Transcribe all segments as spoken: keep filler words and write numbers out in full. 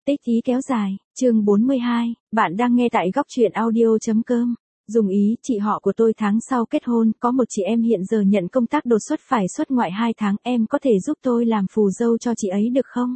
Tích ý kéo dài, chương bốn mươi hai, bạn đang nghe tại góc truyện audio.com. Dùng ý, chị họ của tôi tháng sau kết hôn, có một chị em hiện giờ nhận công tác đột xuất phải xuất ngoại hai tháng, em có thể giúp tôi làm phù dâu cho chị ấy được không?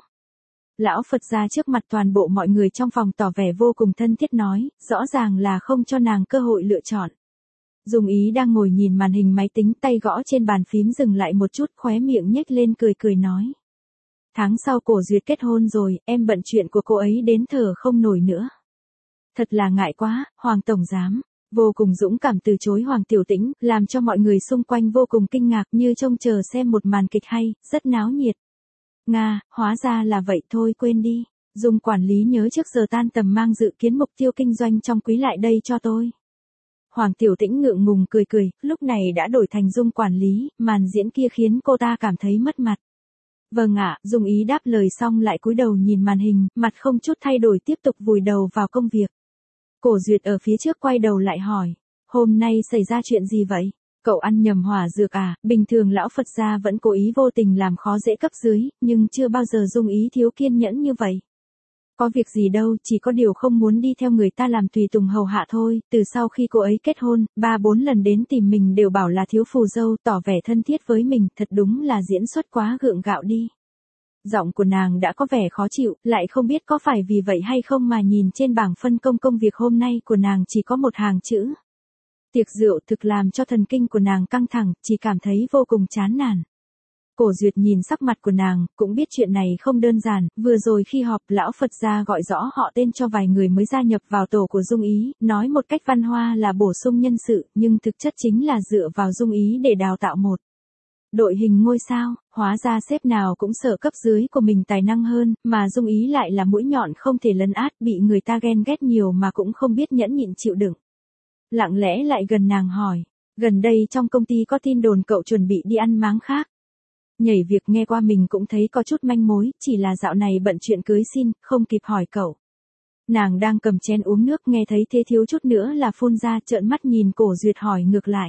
Lão Phật gia trước mặt toàn bộ mọi người trong phòng tỏ vẻ vô cùng thân thiết nói, rõ ràng là không cho nàng cơ hội lựa chọn. Dùng ý đang ngồi nhìn màn hình máy tính, tay gõ trên bàn phím dừng lại một chút, khóe miệng nhếch lên cười cười nói. Tháng sau Cổ Duyệt kết hôn rồi, em bận chuyện của cô ấy đến thở không nổi nữa. Thật là ngại quá, Hoàng Tổng Giám. Vô cùng dũng cảm từ chối Hoàng Tiểu Tĩnh, làm cho mọi người xung quanh vô cùng kinh ngạc như trông chờ xem một màn kịch hay, rất náo nhiệt. Nga, hóa ra là vậy thôi, quên đi. Dung quản lý nhớ trước giờ tan tầm mang dự kiến mục tiêu kinh doanh trong quý lại đây cho tôi. Hoàng Tiểu Tĩnh ngượng ngùng cười cười, lúc này đã đổi thành Dung quản lý, màn diễn kia khiến cô ta cảm thấy mất mặt. Vâng ạ, Dung ý đáp lời xong lại cúi đầu nhìn màn hình, mặt không chút thay đổi tiếp tục vùi đầu vào công việc. Cổ Duyệt ở phía trước quay đầu lại hỏi, hôm nay xảy ra chuyện gì vậy? Cậu ăn nhầm hỏa dược à? Bình thường lão Phật gia vẫn cố ý vô tình làm khó dễ cấp dưới, nhưng chưa bao giờ Dung ý thiếu kiên nhẫn như vậy. Có việc gì đâu, chỉ có điều không muốn đi theo người ta làm tùy tùng hầu hạ thôi. Từ sau khi cô ấy kết hôn, ba bốn lần đến tìm mình đều bảo là thiếu phù dâu, tỏ vẻ thân thiết với mình, thật đúng là diễn xuất quá gượng gạo đi. Giọng của nàng đã có vẻ khó chịu, lại không biết có phải vì vậy hay không mà nhìn trên bảng phân công công việc hôm nay của nàng chỉ có một hàng chữ. Tiệc rượu thực làm cho thần kinh của nàng căng thẳng, chỉ cảm thấy vô cùng chán nản. Cổ Duyệt nhìn sắc mặt của nàng, cũng biết chuyện này không đơn giản, vừa rồi khi họp lão Phật gia gọi rõ họ tên cho vài người mới gia nhập vào tổ của Dung ý, nói một cách văn hoa là bổ sung nhân sự, nhưng thực chất chính là dựa vào Dung ý để đào tạo một đội hình ngôi sao. Hóa ra sếp nào cũng sợ cấp dưới của mình tài năng hơn, mà Dung ý lại là mũi nhọn không thể lấn át, bị người ta ghen ghét nhiều mà cũng không biết nhẫn nhịn chịu đựng. Lặng lẽ lại gần nàng hỏi, gần đây trong công ty có tin đồn cậu chuẩn bị đi ăn máng khác. Nhảy việc nghe qua mình cũng thấy có chút manh mối, chỉ là dạo này bận chuyện cưới xin, không kịp hỏi cậu. Nàng đang cầm chén uống nước nghe thấy thế thiếu chút nữa là phun ra, trợn mắt nhìn Cổ Duyệt hỏi ngược lại.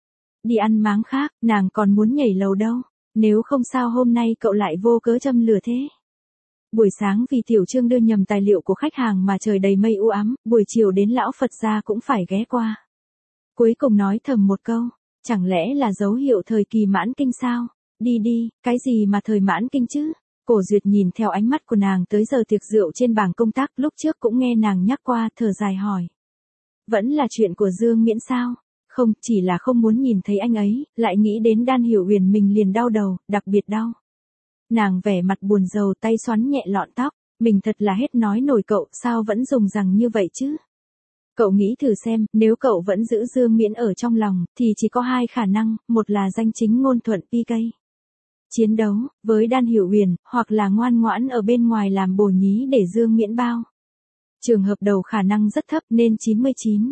Đi ăn máng khác, nàng còn muốn nhảy lầu đâu, nếu không sao hôm nay cậu lại vô cớ châm lửa thế. Buổi sáng vì Tiểu Trương đưa nhầm tài liệu của khách hàng mà trời đầy mây u ám, buổi chiều đến lão Phật gia cũng phải ghé qua. Cuối cùng nói thầm một câu, chẳng lẽ là dấu hiệu thời kỳ mãn kinh sao? Đi đi, cái gì mà thời mãn kinh chứ? Cổ Duyệt nhìn theo ánh mắt của nàng tới giờ tiệc rượu trên bảng công tác, lúc trước cũng nghe nàng nhắc qua, thở dài hỏi. Vẫn là chuyện của Dương Miễn sao? Không, chỉ là không muốn nhìn thấy anh ấy, lại nghĩ đến Đan Hiểu Huyền mình liền đau đầu, đặc biệt đau. Nàng vẻ mặt buồn rầu, tay xoắn nhẹ lọn tóc, mình thật là hết nói nổi cậu, sao vẫn dùng rằng như vậy chứ? Cậu nghĩ thử xem, nếu cậu vẫn giữ Dương Miễn ở trong lòng, thì chỉ có hai khả năng, một là danh chính ngôn thuận pê ca. Chiến đấu, với Đan Hiểu Huyền, hoặc là ngoan ngoãn ở bên ngoài làm bồ nhí để Dương Miễn bao. Trường hợp đầu khả năng rất thấp nên chín mươi chín.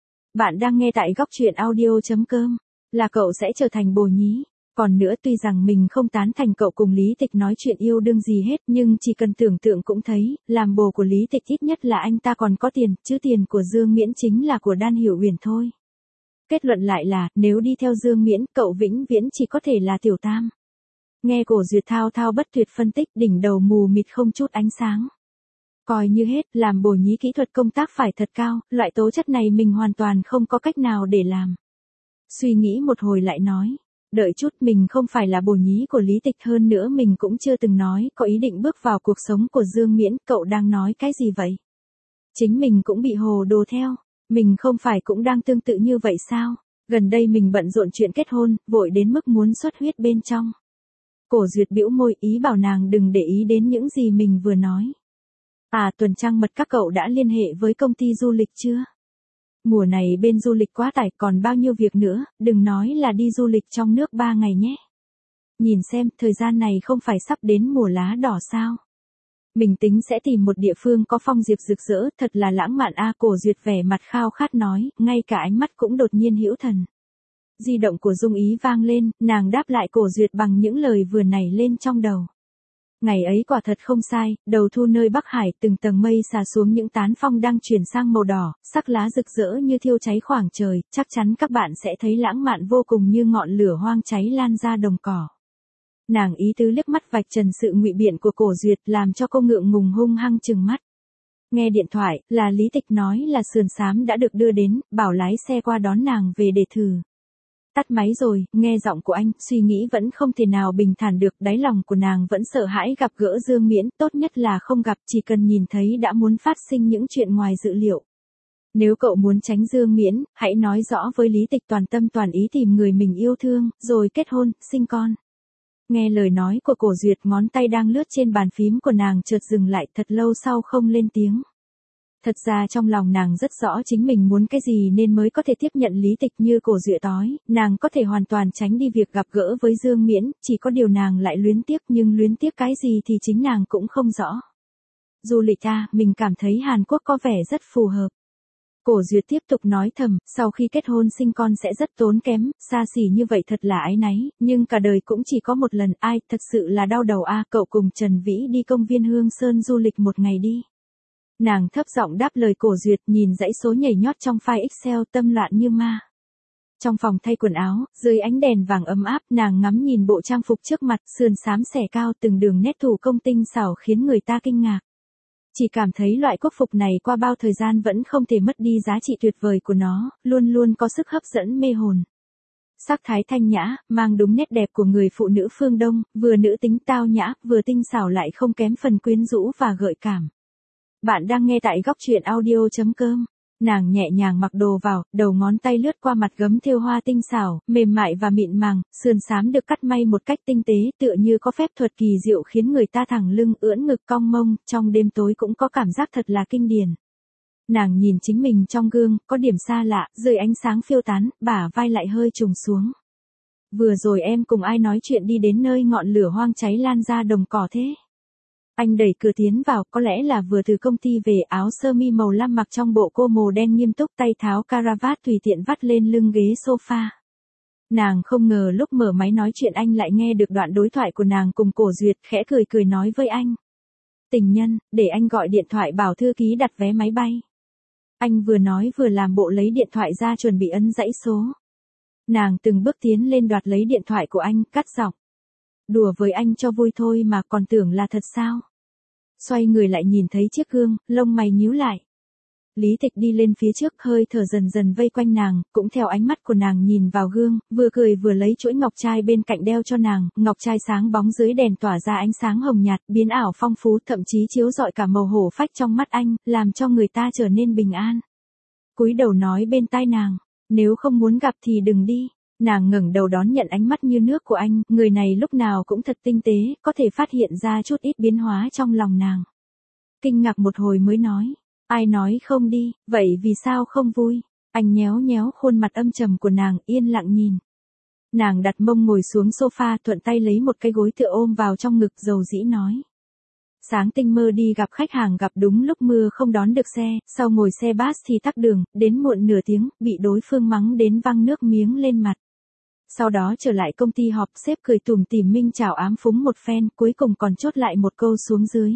Bạn đang nghe tại góc truyện audio.com, là cậu sẽ trở thành bồ nhí. Còn nữa, tuy rằng mình không tán thành cậu cùng Lý Tịch nói chuyện yêu đương gì hết, nhưng chỉ cần tưởng tượng cũng thấy, làm bồ của Lý Tịch ít nhất là anh ta còn có tiền, chứ tiền của Dương Miễn chính là của Đan Hiểu Huyền thôi. Kết luận lại là, nếu đi theo Dương Miễn, cậu vĩnh viễn chỉ có thể là tiểu tam. Nghe Cổ Duyệt thao thao bất tuyệt phân tích, đỉnh đầu mù mịt không chút ánh sáng. Coi như hết, làm bồ nhí kỹ thuật công tác phải thật cao, loại tố chất này mình hoàn toàn không có cách nào để làm. Suy nghĩ một hồi lại nói, đợi chút, mình không phải là bồ nhí của Lý Tịch, hơn nữa mình cũng chưa từng nói có ý định bước vào cuộc sống của Dương Miễn, cậu đang nói cái gì vậy? Chính mình cũng bị hồ đồ theo, mình không phải cũng đang tương tự như vậy sao? Gần đây mình bận rộn chuyện kết hôn, vội đến mức muốn xuất huyết bên trong. Cổ Duyệt bĩu môi, ý bảo nàng đừng để ý đến những gì mình vừa nói. À, tuần trăng mật các cậu đã liên hệ với công ty du lịch chưa? Mùa này bên du lịch quá tải, còn bao nhiêu việc nữa, đừng nói là đi du lịch trong nước ba ngày nhé. Nhìn xem, thời gian này không phải sắp đến mùa lá đỏ sao? Mình tính sẽ tìm một địa phương có phong diệp rực rỡ, thật là lãng mạn a. Cổ Duyệt vẻ mặt khao khát nói, ngay cả ánh mắt cũng đột nhiên hữu thần. Di động của Dung ý vang lên, nàng đáp lại Cổ Duyệt bằng những lời vừa nảy lên trong đầu. Ngày ấy quả thật không sai, đầu thu nơi Bắc Hải, từng tầng mây xà xuống, những tán phong đang chuyển sang màu đỏ, sắc lá rực rỡ như thiêu cháy khoảng trời, chắc chắn các bạn sẽ thấy lãng mạn vô cùng, như ngọn lửa hoang cháy lan ra đồng cỏ. Nàng ý tứ liếc mắt vạch trần sự ngụy biện của Cổ Duyệt làm cho cô ngượng ngùng hung hăng trừng mắt. Nghe điện thoại, là Lý Tịch nói là sườn xám đã được đưa đến, bảo lái xe qua đón nàng về để thử. Tắt máy rồi, nghe giọng của anh, suy nghĩ vẫn không thể nào bình thản được, đáy lòng của nàng vẫn sợ hãi gặp gỡ Dương Miễn, tốt nhất là không gặp, chỉ cần nhìn thấy đã muốn phát sinh những chuyện ngoài dự liệu. Nếu cậu muốn tránh Dương Miễn, hãy nói rõ với Lý Tịch toàn tâm toàn ý tìm người mình yêu thương, rồi kết hôn, sinh con. Nghe lời nói của Cổ Duyệt, ngón tay đang lướt trên bàn phím của nàng chợt dừng lại, thật lâu sau không lên tiếng. Thật ra trong lòng nàng rất rõ chính mình muốn cái gì nên mới có thể tiếp nhận Lý Tịch như Cổ Duyệt nói, nàng có thể hoàn toàn tránh đi việc gặp gỡ với Dương Miễn, chỉ có điều nàng lại luyến tiếc, nhưng luyến tiếc cái gì thì chính nàng cũng không rõ. Du lịch à, mình cảm thấy Hàn Quốc có vẻ rất phù hợp. Cổ Duyệt tiếp tục nói thầm, sau khi kết hôn sinh con sẽ rất tốn kém, xa xỉ như vậy thật là áy náy, nhưng cả đời cũng chỉ có một lần, ai, thật sự là đau đầu a, cậu cùng Trần Vĩ đi công viên Hương Sơn du lịch một ngày đi. Nàng thấp giọng đáp lời Cổ Duyệt, nhìn dãy số nhảy nhót trong file Excel, tâm loạn như ma. Trong phòng thay quần áo, dưới ánh đèn vàng ấm áp, nàng ngắm nhìn bộ trang phục trước mặt, sườn xám xẻ cao, từng đường nét thủ công tinh xảo khiến người ta kinh ngạc. Chỉ cảm thấy loại quốc phục này qua bao thời gian vẫn không thể mất đi giá trị tuyệt vời của nó, luôn luôn có sức hấp dẫn mê hồn. Sắc thái thanh nhã, mang đúng nét đẹp của người phụ nữ phương Đông, vừa nữ tính tao nhã, vừa tinh xảo lại không kém phần quyến rũ và gợi cảm. Bạn đang nghe tại góc truyện audio chấm com. Nàng nhẹ nhàng mặc đồ vào, đầu ngón tay lướt qua mặt gấm thêu hoa tinh xảo, mềm mại và mịn màng, sườn xám được cắt may một cách tinh tế, tựa như có phép thuật kỳ diệu khiến người ta thẳng lưng ưỡn ngực cong mông, trong đêm tối cũng có cảm giác thật là kinh điển. Nàng nhìn chính mình trong gương, có điểm xa lạ, dưới ánh sáng phiêu tán, bả vai lại hơi trùng xuống. Vừa rồi em cùng ai nói chuyện đi đến nơi ngọn lửa hoang cháy lan ra đồng cỏ thế? Anh đẩy cửa tiến vào, có lẽ là vừa từ công ty về, áo sơ mi màu lam mặc trong bộ cô màu đen nghiêm túc, tay tháo caravat tùy tiện vắt lên lưng ghế sofa. Nàng không ngờ lúc mở máy nói chuyện anh lại nghe được đoạn đối thoại của nàng cùng Cổ Duyệt, khẽ cười cười nói với anh. Tình nhân, để anh gọi điện thoại bảo thư ký đặt vé máy bay. Anh vừa nói vừa làm bộ lấy điện thoại ra chuẩn bị ấn dãy số. Nàng từng bước tiến lên đoạt lấy điện thoại của anh, cắt giọng. Đùa với anh cho vui thôi mà còn tưởng là thật sao? Xoay người lại nhìn thấy chiếc gương, lông mày nhíu lại. Lý Tịch đi lên phía trước, hơi thở dần dần vây quanh nàng, cũng theo ánh mắt của nàng nhìn vào gương, vừa cười vừa lấy chuỗi ngọc trai bên cạnh đeo cho nàng, ngọc trai sáng bóng dưới đèn tỏa ra ánh sáng hồng nhạt, biến ảo phong phú, thậm chí chiếu rọi cả màu hổ phách trong mắt anh, làm cho người ta trở nên bình an. Cúi đầu nói bên tai nàng, nếu không muốn gặp thì đừng đi. Nàng ngẩng đầu đón nhận ánh mắt như nước của anh, người này lúc nào cũng thật tinh tế, có thể phát hiện ra chút ít biến hóa trong lòng nàng. Kinh ngạc một hồi mới nói, ai nói không đi, vậy vì sao không vui? Anh nhéo nhéo khuôn mặt âm trầm của nàng, yên lặng nhìn. Nàng đặt mông ngồi xuống sofa, thuận tay lấy một cái gối tựa ôm vào trong ngực, dầu dĩ nói. Sáng tinh mơ đi gặp khách hàng, gặp đúng lúc mưa không đón được xe, sau ngồi xe bus thì tắc đường, đến muộn nửa tiếng, bị đối phương mắng đến văng nước miếng lên mặt. Sau đó trở lại công ty họp, sếp cười tủm tỉm minh chào ám phúng một phen, cuối cùng còn chốt lại một câu xuống dưới.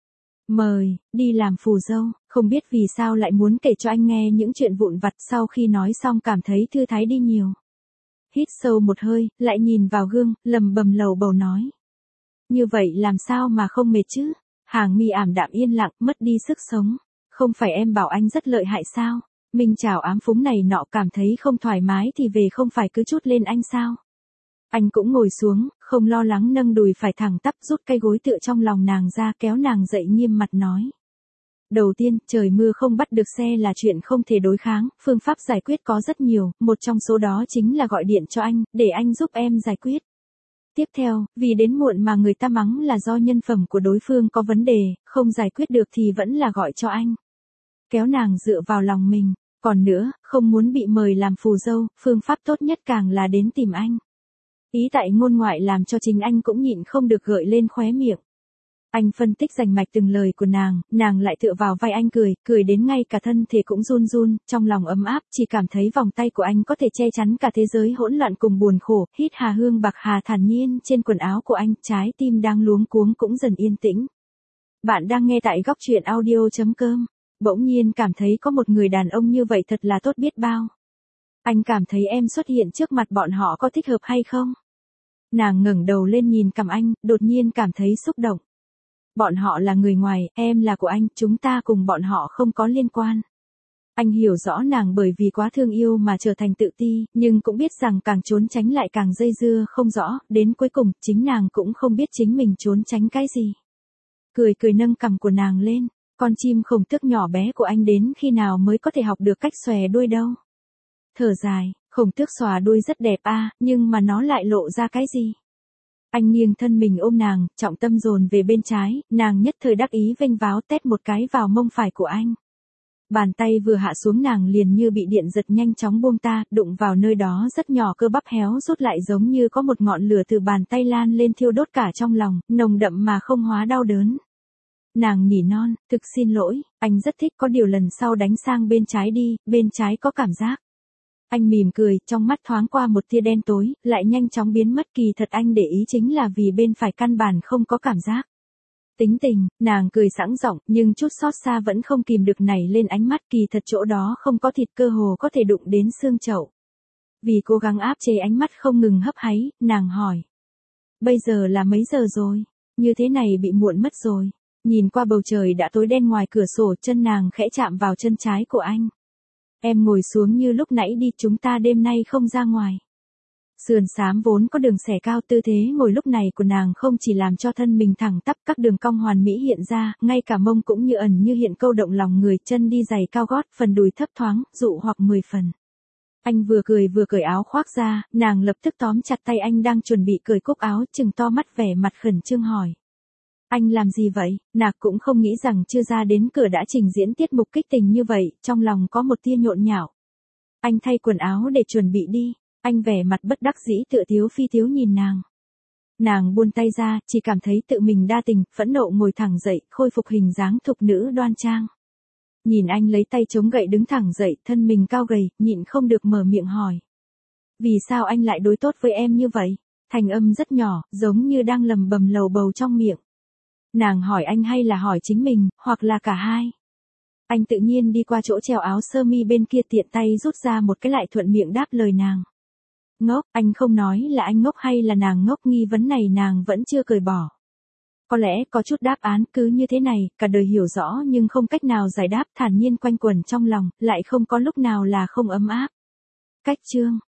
Mời, đi làm phù dâu, không biết vì sao lại muốn kể cho anh nghe những chuyện vụn vặt, sau khi nói xong cảm thấy thư thái đi nhiều. Hít sâu một hơi, lại nhìn vào gương, lầm bầm lầu bầu nói. Như vậy làm sao mà không mệt chứ? Hàng mi ảm đạm yên lặng, mất đi sức sống. Không phải em bảo anh rất lợi hại sao? Minh chào ám phúng này nọ, cảm thấy không thoải mái thì về, không phải cứ trút lên anh sao? Anh cũng ngồi xuống, không lo lắng, nâng đùi phải thẳng tắp, rút cây gối tựa trong lòng nàng ra, kéo nàng dậy, nghiêm mặt nói. Đầu tiên, trời mưa không bắt được xe là chuyện không thể đối kháng, phương pháp giải quyết có rất nhiều, một trong số đó chính là gọi điện cho anh, để anh giúp em giải quyết. Tiếp theo, vì đến muộn mà người ta mắng là do nhân phẩm của đối phương có vấn đề, không giải quyết được thì vẫn là gọi cho anh. Kéo nàng dựa vào lòng mình. Còn nữa, không muốn bị mời làm phù dâu, phương pháp tốt nhất càng là đến tìm anh. Ý tại ngôn ngoại làm cho chính anh cũng nhịn không được gợi lên khóe miệng. Anh phân tích rành mạch từng lời của nàng, nàng lại tựa vào vai anh cười, cười đến ngay cả thân thể cũng run run, trong lòng ấm áp, chỉ cảm thấy vòng tay của anh có thể che chắn cả thế giới hỗn loạn cùng buồn khổ, hít hà hương bạc hà thản nhiên trên quần áo của anh, trái tim đang luống cuống cũng dần yên tĩnh. Bạn đang nghe tại góc truyện audio chấm com. Bỗng nhiên cảm thấy có một người đàn ông như vậy thật là tốt biết bao. Anh cảm thấy em xuất hiện trước mặt bọn họ có thích hợp hay không? Nàng ngẩng đầu lên nhìn cằm anh, đột nhiên cảm thấy xúc động. Bọn họ là người ngoài, em là của anh, chúng ta cùng bọn họ không có liên quan. Anh hiểu rõ nàng bởi vì quá thương yêu mà trở thành tự ti, nhưng cũng biết rằng càng trốn tránh lại càng dây dưa không rõ, đến cuối cùng, chính nàng cũng không biết chính mình trốn tránh cái gì. Cười cười nâng cằm của nàng lên, con chim khổng tước nhỏ bé của anh đến khi nào mới có thể học được cách xòe đuôi đâu. Thở dài, khổng tước xòa đuôi rất đẹp a, nhưng mà nó lại lộ ra cái gì? Anh nghiêng thân mình ôm nàng, trọng tâm dồn về bên trái, nàng nhất thời đắc ý vênh váo tét một cái vào mông phải của anh. Bàn tay vừa hạ xuống nàng liền như bị điện giật nhanh chóng buông ta, đụng vào nơi đó rất nhỏ cơ bắp héo rút lại giống như có một ngọn lửa từ bàn tay lan lên thiêu đốt cả trong lòng, nồng đậm mà không hóa đau đớn. Nàng nỉ non, thực xin lỗi, anh rất thích có điều lần sau đánh sang bên trái đi, bên trái có cảm giác. Anh mỉm cười, trong mắt thoáng qua một tia đen tối, lại nhanh chóng biến mất kỳ thật anh để ý chính là vì bên phải căn bản không có cảm giác. Tính tình, nàng cười sẵn giọng, nhưng chút xót xa vẫn không kìm được nảy lên ánh mắt kỳ thật chỗ đó không có thịt cơ hồ có thể đụng đến xương chậu. Vì cố gắng áp chế ánh mắt không ngừng hấp háy, nàng hỏi. Bây giờ là mấy giờ rồi? Như thế này bị muộn mất rồi. Nhìn qua bầu trời đã tối đen ngoài cửa sổ chân nàng khẽ chạm vào chân trái của anh. Em ngồi xuống như lúc nãy đi chúng ta đêm nay không ra ngoài. Sườn xám vốn có đường xẻ cao tư thế ngồi lúc này của nàng không chỉ làm cho thân mình thẳng tắp các đường cong hoàn mỹ hiện ra, ngay cả mông cũng như ẩn như hiện câu động lòng người chân đi giày cao gót phần đùi thấp thoáng, dụ hoặc mười phần. Anh vừa cười vừa cởi áo khoác ra, nàng lập tức tóm chặt tay anh đang chuẩn bị cởi cúc áo chừng to mắt vẻ mặt khẩn trương hỏi. Anh làm gì vậy? Nạc cũng không nghĩ rằng chưa ra đến cửa đã trình diễn tiết mục kích tình như vậy, trong lòng có một tia nhộn nhạo. Anh thay quần áo để chuẩn bị đi. Anh vẻ mặt bất đắc dĩ tựa thiếu phi thiếu nhìn nàng. Nàng buông tay ra, chỉ cảm thấy tự mình đa tình, phẫn nộ ngồi thẳng dậy, khôi phục hình dáng thục nữ đoan trang. Nhìn anh lấy tay chống gậy đứng thẳng dậy, thân mình cao gầy, nhịn không được mở miệng hỏi. Vì sao anh lại đối tốt với em như vậy? Thành âm rất nhỏ, giống như đang lầm bầm lầu bầu trong miệng. Nàng hỏi anh hay là hỏi chính mình, hoặc là cả hai? Anh tự nhiên đi qua chỗ treo áo sơ mi bên kia tiện tay rút ra một cái lại thuận miệng đáp lời nàng. Ngốc, anh không nói là anh ngốc hay là nàng ngốc, nghi vấn này nàng vẫn chưa cởi bỏ. Có lẽ có chút đáp án cứ như thế này, cả đời hiểu rõ nhưng không cách nào giải đáp thản nhiên quanh quẩn trong lòng, lại không có lúc nào là không ấm áp. Cách chương.